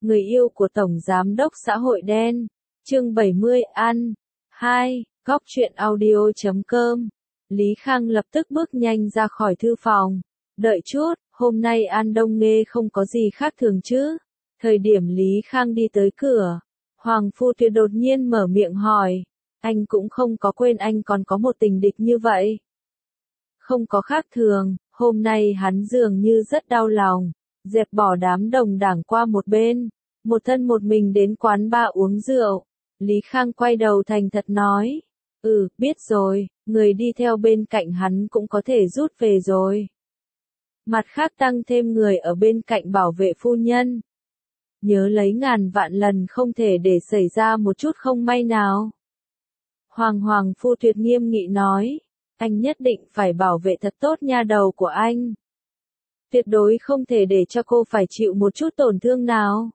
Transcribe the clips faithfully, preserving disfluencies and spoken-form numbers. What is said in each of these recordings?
người yêu của Tổng Giám đốc xã hội đen. Chương bảy mươi ăn. hai. Góc truyện audio chấm com. Lý Khang lập tức bước nhanh ra khỏi thư phòng. Đợi chút, hôm nay An Đông Nghê không có gì khác thường chứ? Thời điểm Lý Khang đi tới cửa, Hoàng Phu Tuyệt đột nhiên mở miệng hỏi. Anh cũng không có quên anh còn có một tình địch như vậy. Không có khác thường, hôm nay hắn dường như rất đau lòng, dẹp bỏ đám đồng đảng qua một bên, một thân một mình đến quán bar uống rượu. Lý Khang quay đầu thành thật nói, ừ, biết rồi, người đi theo bên cạnh hắn cũng có thể rút về rồi. Mặt khác tăng thêm người ở bên cạnh bảo vệ phu nhân. Nhớ lấy ngàn vạn lần không thể để xảy ra một chút không may nào. Hoàng Hoàng Phu Tuyệt nghiêm nghị nói, anh nhất định phải bảo vệ thật tốt nha đầu của anh. Tuyệt đối không thể để cho cô phải chịu một chút tổn thương nào.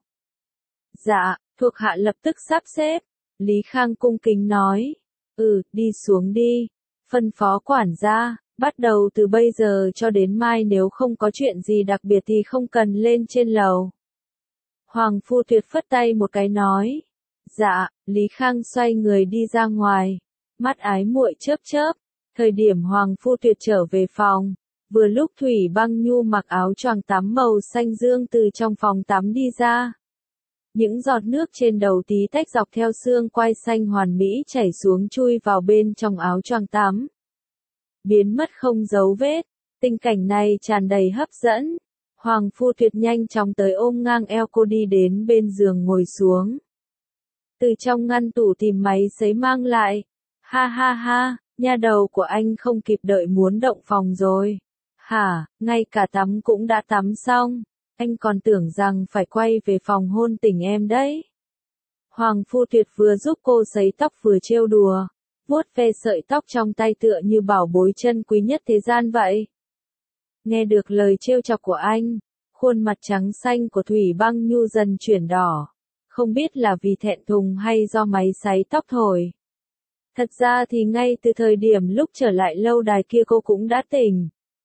Dạ, thuộc hạ lập tức sắp xếp. Lý Khang cung kính nói, ừ, đi xuống đi. Phân phó quản gia, bắt đầu từ bây giờ cho đến mai nếu không có chuyện gì đặc biệt thì không cần lên trên lầu. Hoàng Phu Tuyệt phất tay một cái nói, dạ. Lý Khang xoay người đi ra ngoài, mắt ái muội chớp chớp. Thời điểm Hoàng Phu Tuyệt trở về phòng, vừa lúc Thủy Băng Nhu mặc áo choàng tắm màu xanh dương từ trong phòng tắm đi ra. Những giọt nước trên đầu tí tách dọc theo xương quai xanh hoàn mỹ chảy xuống chui vào bên trong áo choàng tắm. Biến mất không dấu vết, tình cảnh này tràn đầy hấp dẫn. Hoàng Phu Tuyệt nhanh chóng tới ôm ngang eo cô đi đến bên giường ngồi xuống. Từ trong ngăn tủ tìm máy sấy mang lại. Ha ha ha, nha đầu của anh không kịp đợi muốn động phòng rồi. Hả, ngay cả tắm cũng đã tắm xong. Anh còn tưởng rằng phải quay về phòng hôn tình em đấy. Hoàng Phu Tuyệt vừa giúp cô sấy tóc vừa trêu đùa, vuốt ve sợi tóc trong tay tựa như bảo bối chân quý nhất thế gian vậy. Nghe được lời trêu chọc của anh, khuôn mặt trắng xanh của Thủy Băng Nhu dần chuyển đỏ. Không biết là vì thẹn thùng hay do máy sấy tóc thổi. Thật ra thì ngay từ thời điểm lúc trở lại lâu đài kia cô cũng đã tỉnh.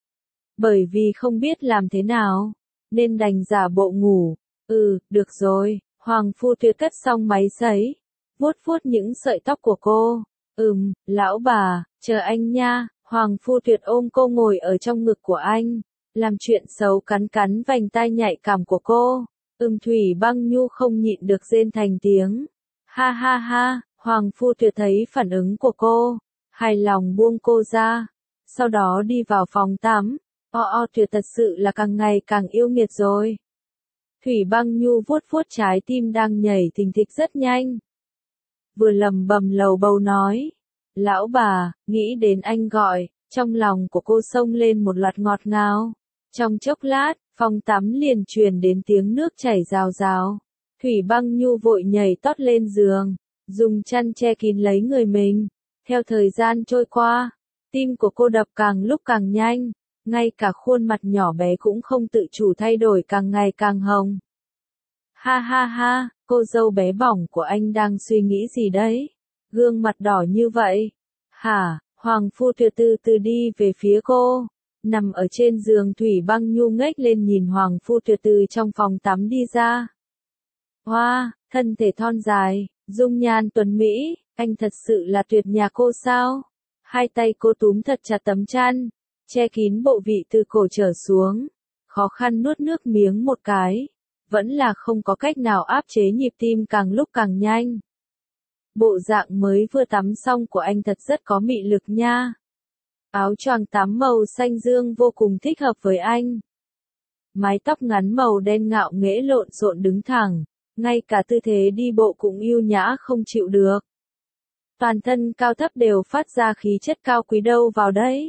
Bởi vì không biết làm thế nào, nên đành giả bộ ngủ. Ừ, được rồi. Hoàng Phu Tuyệt cất xong máy sấy, vuốt vuốt những sợi tóc của cô. Ừm, lão bà, chờ anh nha. Hoàng Phu Tuyệt ôm cô ngồi ở trong ngực của anh, làm chuyện xấu cắn cắn vành tai nhạy cảm của cô. Ừm, Thủy Băng Nhu không nhịn được rên thành tiếng. Ha ha ha, Hoàng Phu Tuyệt thấy phản ứng của cô, hài lòng buông cô ra, sau đó đi vào phòng tắm. O o Tuyệt thật sự là càng ngày càng yêu nghiệt rồi. Thủy Băng Nhu vuốt vuốt trái tim đang nhảy thình thịch rất nhanh. Vừa lầm bầm lầu bầu nói, lão bà, nghĩ đến anh gọi, trong lòng của cô xông lên một loạt ngọt ngào. Trong chốc lát, phòng tắm liền truyền đến tiếng nước chảy rào rào. Thủy Băng Nhu vội nhảy tót lên giường, dùng chăn che kín lấy người mình. Theo thời gian trôi qua, tim của cô đập càng lúc càng nhanh, ngay cả khuôn mặt nhỏ bé cũng không tự chủ thay đổi càng ngày càng hồng. Ha ha ha, cô dâu bé bỏng của anh đang suy nghĩ gì đấy? Gương mặt đỏ như vậy. Hả, Hoàng Phu Tuyệt từ từ đi về phía cô. Nằm ở trên giường Thủy Băng Nhu ngếch lên nhìn Hoàng Phu Tuyệt từ trong phòng tắm đi ra. Hoa, wow, thân thể thon dài, dung nhan tuấn mỹ, anh thật sự là tuyệt nhà cô sao? Hai tay cô túm thật chặt tấm chăn, che kín bộ vị từ cổ trở xuống, khó khăn nuốt nước miếng một cái, vẫn là không có cách nào áp chế nhịp tim càng lúc càng nhanh. Bộ dạng mới vừa tắm xong của anh thật rất có mị lực nha. Áo choàng tắm màu xanh dương vô cùng thích hợp với anh. Mái tóc ngắn màu đen ngạo nghễ lộn xộn đứng thẳng, ngay cả tư thế đi bộ cũng yêu nhã không chịu được. Toàn thân cao thấp đều phát ra khí chất cao quý đâu vào đấy.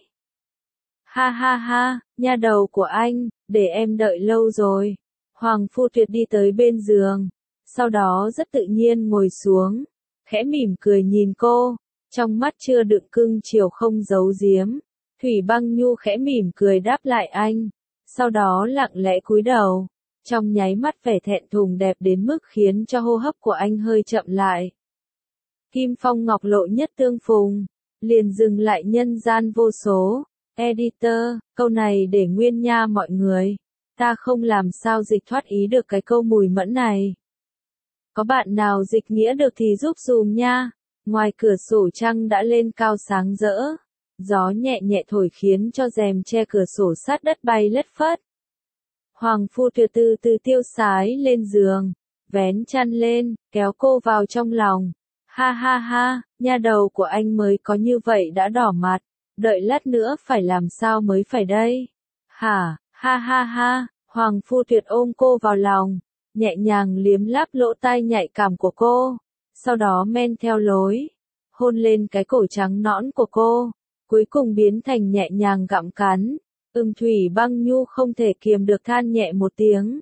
Ha ha ha, nha đầu của anh, để em đợi lâu rồi. Hoàng Phu Tuyệt đi tới bên giường, sau đó rất tự nhiên ngồi xuống, khẽ mỉm cười nhìn cô, trong mắt chưa đựng cưng chiều không giấu giếm. Thủy Băng Nhu khẽ mỉm cười đáp lại anh, sau đó lặng lẽ cúi đầu, trong nháy mắt vẻ thẹn thùng đẹp đến mức khiến cho hô hấp của anh hơi chậm lại. Kim phong ngọc lộ nhất tương phùng, liền dừng lại nhân gian vô số. Editor, câu này để nguyên nha mọi người. Ta không làm sao dịch thoát ý được cái câu mùi mẫn này. Có bạn nào dịch nghĩa được thì giúp dùm nha. Ngoài cửa sổ trăng đã lên cao sáng rỡ. Gió nhẹ nhẹ thổi khiến cho rèm che cửa sổ sát đất bay lất phất. Hoàng phu từ từ từ tiêu sái lên giường, vén chăn lên, kéo cô vào trong lòng. Ha ha ha, nha đầu của anh mới có như vậy đã đỏ mặt, đợi lát nữa phải làm sao mới phải đây? Hả, ha ha ha, Hoàng phu tuyệt ôm cô vào lòng, nhẹ nhàng liếm láp lỗ tai nhạy cảm của cô, sau đó men theo lối, hôn lên cái cổ trắng nõn của cô, cuối cùng biến thành nhẹ nhàng gặm cắn. Ưng Thủy Băng Nhu không thể kiềm được than nhẹ một tiếng.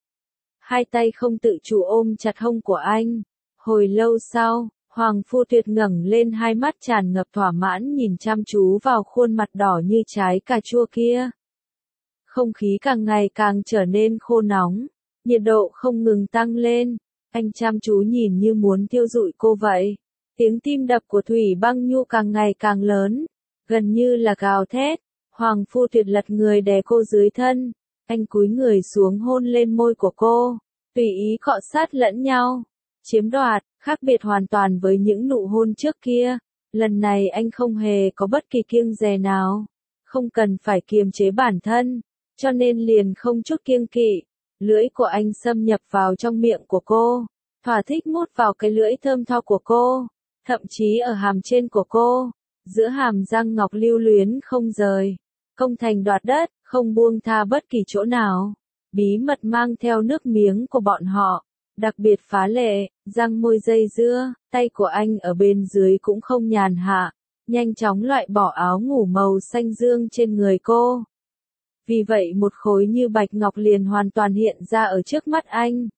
Hai tay không tự chủ ôm chặt hông của anh. Hồi lâu sau, Hoàng phu tuyệt ngẩng lên, hai mắt tràn ngập thỏa mãn nhìn chăm chú vào khuôn mặt đỏ như trái cà chua kia. Không khí càng ngày càng trở nên khô nóng, nhiệt độ không ngừng tăng lên, anh chăm chú nhìn như muốn thiêu rụi cô vậy. Tiếng tim đập của Thủy Băng Nhu càng ngày càng lớn, gần như là gào thét. Hoàng phu tuyệt lật người đè cô dưới thân, anh cúi người xuống hôn lên môi của cô, tùy ý cọ sát lẫn nhau, chiếm đoạt, khác biệt hoàn toàn với những nụ hôn trước kia. Lần này anh không hề có bất kỳ kiêng dè nào, không cần phải kiềm chế bản thân, cho nên liền không chút kiêng kỵ. Lưỡi của anh xâm nhập vào trong miệng của cô, thỏa thích mút vào cái lưỡi thơm tho của cô, thậm chí ở hàm trên của cô, giữa hàm răng ngọc lưu luyến không rời. Công thành đoạt đất, không buông tha bất kỳ chỗ nào. Bí mật mang theo nước miếng của bọn họ, đặc biệt phá lệ, răng môi dây dưa, tay của anh ở bên dưới cũng không nhàn hạ, nhanh chóng loại bỏ áo ngủ màu xanh dương trên người cô. Vì vậy một khối như bạch ngọc liền hoàn toàn hiện ra ở trước mắt anh.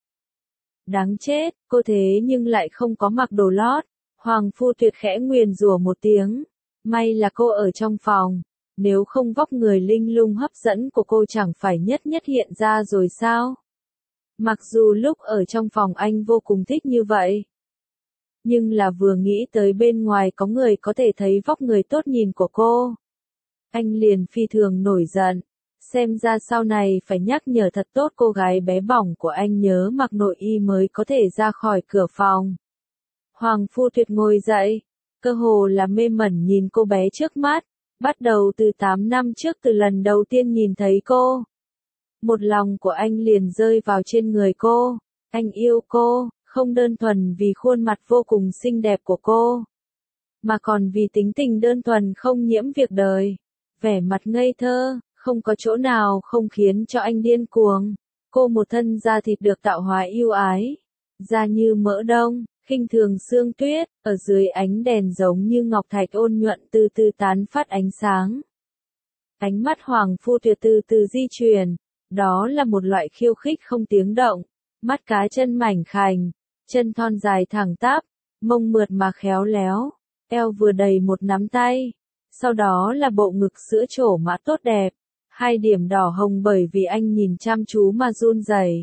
Đáng chết, cô thế nhưng lại không có mặc đồ lót. Hoàng phu tuyệt khẽ nguyền rủa một tiếng. May là cô ở trong phòng. Nếu không vóc người linh lung hấp dẫn của cô chẳng phải nhất nhất hiện ra rồi sao? Mặc dù lúc ở trong phòng anh vô cùng thích như vậy. Nhưng là vừa nghĩ tới bên ngoài có người có thể thấy vóc người tốt nhìn của cô. Anh liền phi thường nổi giận. Xem ra sau này phải nhắc nhở thật tốt cô gái bé bỏng của anh nhớ mặc nội y mới có thể ra khỏi cửa phòng. Hoàng phu tuyệt ngồi dậy. Cơ hồ là mê mẩn nhìn cô bé trước mắt. Bắt đầu từ tám năm trước từ lần đầu tiên nhìn thấy cô. Một lòng của anh liền rơi vào trên người cô. Anh yêu cô, không đơn thuần vì khuôn mặt vô cùng xinh đẹp của cô, mà còn vì tính tình đơn thuần không nhiễm việc đời. Vẻ mặt ngây thơ, không có chỗ nào không khiến cho anh điên cuồng. Cô một thân da thịt được tạo hóa yêu ái. Da như mỡ đông, khinh thường sương tuyết, ở dưới ánh đèn giống như ngọc thạch ôn nhuận từ từ tán phát ánh sáng. Ánh mắt Hoàng phu tuyệt từ từ di chuyển, đó là một loại khiêu khích không tiếng động, mắt cá chân mảnh khảnh, chân thon dài thẳng tắp, mông mượt mà khéo léo, eo vừa đầy một nắm tay, sau đó là bộ ngực sữa trổ mã tốt đẹp, hai điểm đỏ hồng bởi vì anh nhìn chăm chú mà run rẩy.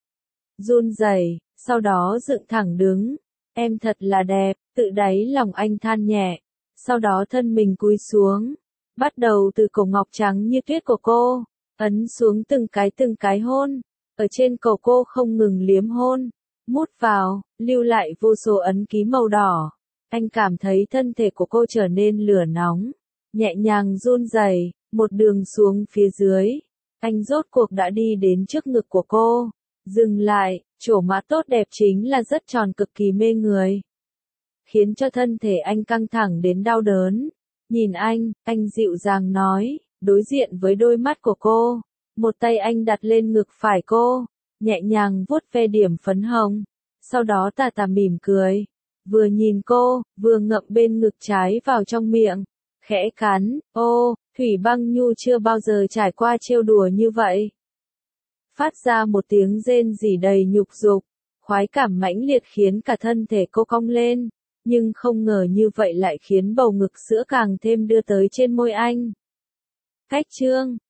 Run rẩy, sau đó dựng thẳng đứng. Em thật là đẹp, tự đáy lòng anh than nhẹ, sau đó thân mình cúi xuống, bắt đầu từ cổ ngọc trắng như tuyết của cô, ấn xuống từng cái từng cái hôn, ở trên cổ cô không ngừng liếm hôn, mút vào, lưu lại vô số ấn ký màu đỏ. Anh cảm thấy thân thể của cô trở nên lửa nóng, nhẹ nhàng run rẩy, một đường xuống phía dưới, anh rốt cuộc đã đi đến trước ngực của cô, dừng lại. Trổ mã tốt đẹp chính là rất tròn cực kỳ mê người, khiến cho thân thể anh căng thẳng đến đau đớn. Nhìn anh, anh dịu dàng nói, đối diện với đôi mắt của cô, một tay anh đặt lên ngực phải cô, nhẹ nhàng vuốt ve điểm phấn hồng, sau đó tà tà mỉm cười, vừa nhìn cô, vừa ngậm bên ngực trái vào trong miệng, khẽ cắn. Ô, Thủy Băng Nhu chưa bao giờ trải qua trêu đùa như vậy. Phát ra một tiếng rên rỉ đầy nhục dục, khoái cảm mãnh liệt khiến cả thân thể cô cong lên, nhưng không ngờ như vậy lại khiến bầu ngực sữa càng thêm đưa tới trên môi anh. Cách chương